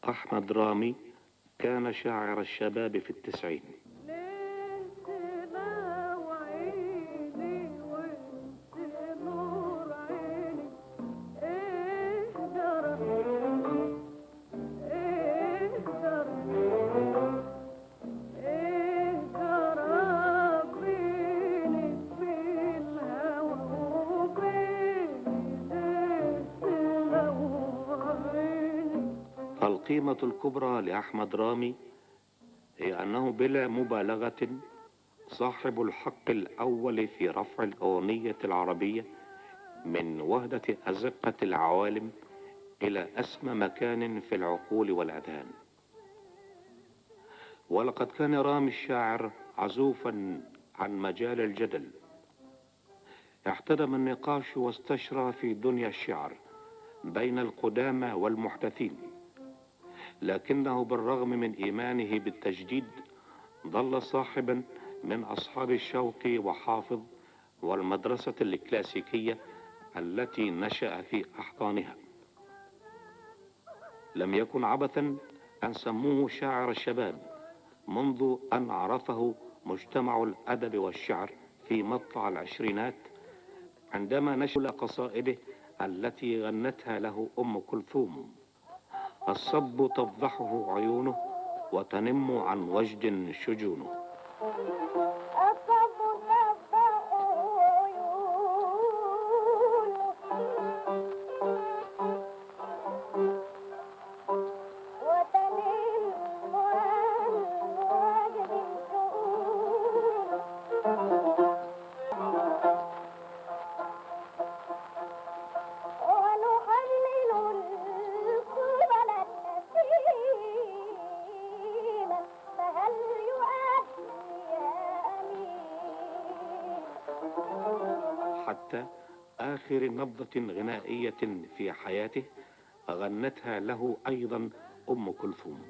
أحمد رامي كان شاعر الشباب في التسعين. القيمة الكبرى لأحمد رامي هي أنه بلا مبالغة صاحب الحق الأول في رفع الأغنية العربية من وهدة أزقة العوالم إلى أسمى مكان في العقول والأذهان. ولقد كان رامي الشاعر عزوفا عن مجال الجدل، احتدم النقاش واستشرى في دنيا الشعر بين القدامى والمحدثين، لكنه بالرغم من إيمانه بالتجديد ظل صاحبا من أصحاب الشوق وحافظ والمدرسة الكلاسيكية التي نشأ في أحضانها. لم يكن عبثا أن سموه شاعر الشباب منذ أن عرفه مجتمع الأدب والشعر في مطلع العشرينات، عندما نشر قصائده التي غنتها له أم كلثوم: الصب تفضحه عيونه وتنم عن وجد شجونه. حتى آخر نبضة غنائية في حياته غنتها له أيضا أم كلثوم.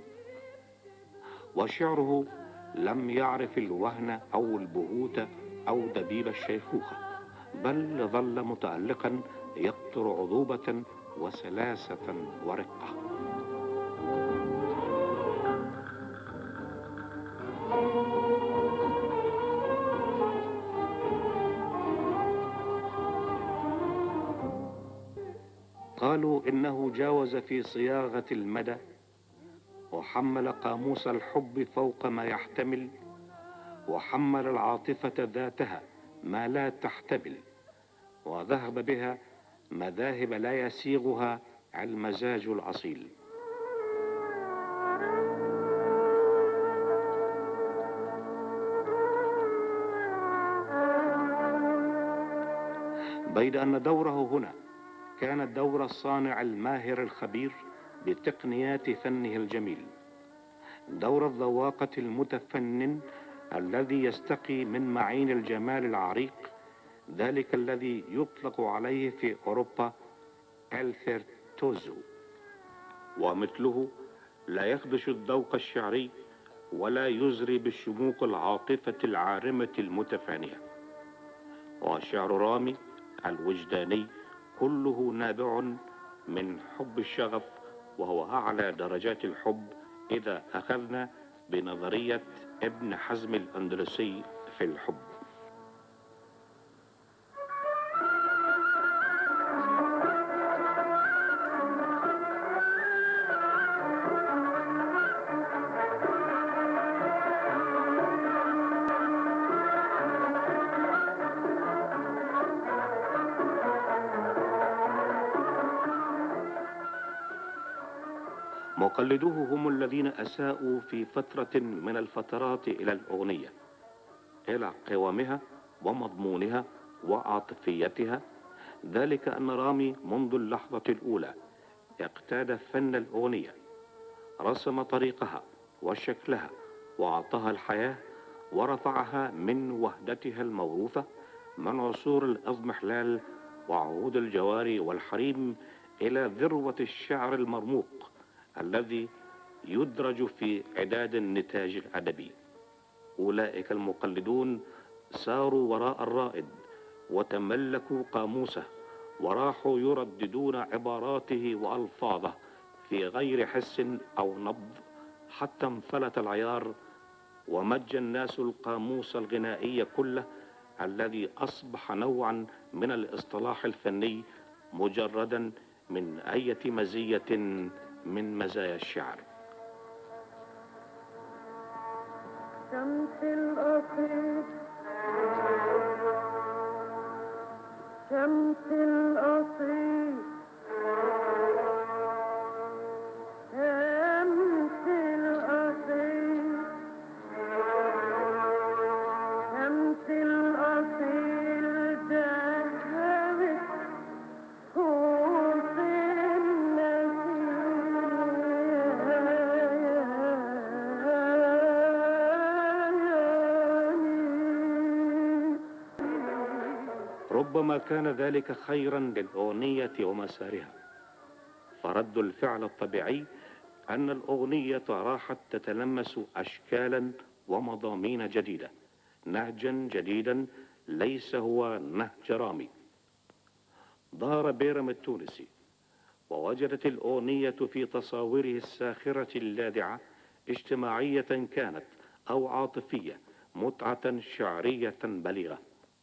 وشعره لم يعرف الوهن أو البهوت أو دبيب الشيخوخة، بل ظل متألقا يقطر عذوبة وسلاسة ورقة. قالوا إنه جاوز في صياغة المدى وحمل قاموس الحب فوق ما يحتمل، وحمل العاطفة ذاتها ما لا تحتمل، وذهب بها مذاهب لا يسيغها المزاج الأصيل. بيد أن دوره هنا كان دور الصانع الماهر الخبير بتقنيات فنه الجميل، دور الذواقة المتفنن الذي يستقي من معين الجمال العريق، ذلك الذي يطلق عليه في أوروبا الفيرتوزو، ومثله لا يخدش الذوق الشعري ولا يزري بالشموخ العاطفة العارمة المتفانية. وشعر رامي الوجداني كله نابع من حب الشغف، وهو أعلى درجات الحب إذا أخذنا بنظرية ابن حزم الأندلسي في الحب. مقلدوه هم الذين أساءوا في فترة من الفترات إلى الأغنية، إلى قوامها ومضمونها وعاطفيتها، ذلك أن رامي منذ اللحظة الأولى اقتاد فن الأغنية، رسم طريقها وشكلها وأعطاها الحياة، ورفعها من وهدتها الموروثة من عصور الأضمحلال وعهود الجواري والحريم إلى ذروة الشعر المرموق الذي يدرج في عداد النتاج الأدبي. أولئك المقلدون ساروا وراء الرائد وتملكوا قاموسه، وراحوا يرددون عباراته وألفاظه في غير حس أو نبض حتى انفلت العيار، ومج الناس القاموس الغنائي كله الذي أصبح نوعا من الاصطلاح الفني مجردا من أي مزية من مزايا الشعر. شمس الأصيل شمس الأصيل شمس الأصيل شمس الأصيل ذهبت قوس ربما كان ذلك خيرا للأغنية ومسارها، فرد الفعل الطبيعي أن الأغنية راحت تتلمس أشكالا ومضامين جديدة، نهجا جديدا ليس هو نهج رامي. ظهر بيرم التونسي ووجدت الأغنية في تصاويره الساخرة اللاذعة اجتماعية كانت أو عاطفية، متعة شعرية بليغة.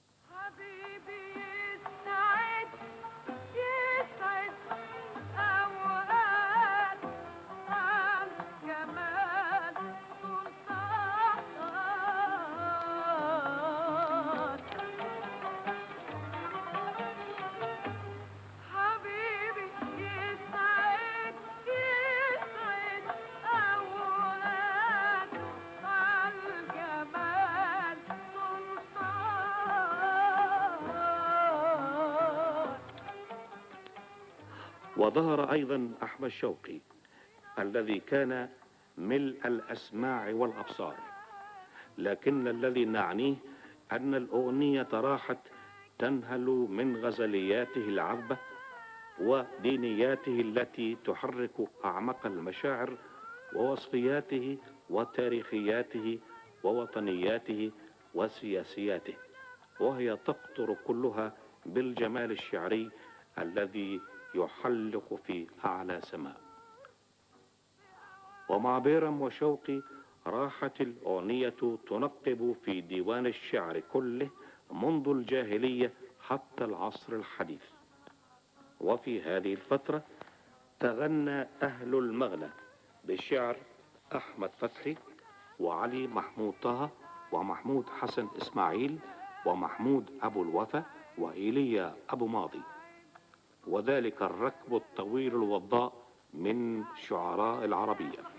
وظهر أيضا أحمد شوقي الذي كان ملء الأسماع والأبصار، لكن الذي نعنيه أن الأغنية راحت تنهل من غزلياته العذبة ودينياته التي تحرك أعمق المشاعر، ووصفياته وتاريخياته ووطنياته وسياسياته، وهي تقطر كلها بالجمال الشعري الذي يحلق في أعلى سماء. ومع بيرم وشوقي راحت الأغنية تنقب في ديوان الشعر كله منذ الجاهلية حتى العصر الحديث. وفي هذه الفترة تغنى أهل المغنى بشعر أحمد فتحي وعلي محمود طه ومحمود حسن إسماعيل ومحمود أبو الوفا وإيليا أبو ماضي، وذلك الركب الطويل الوضاء من شعراء العربية.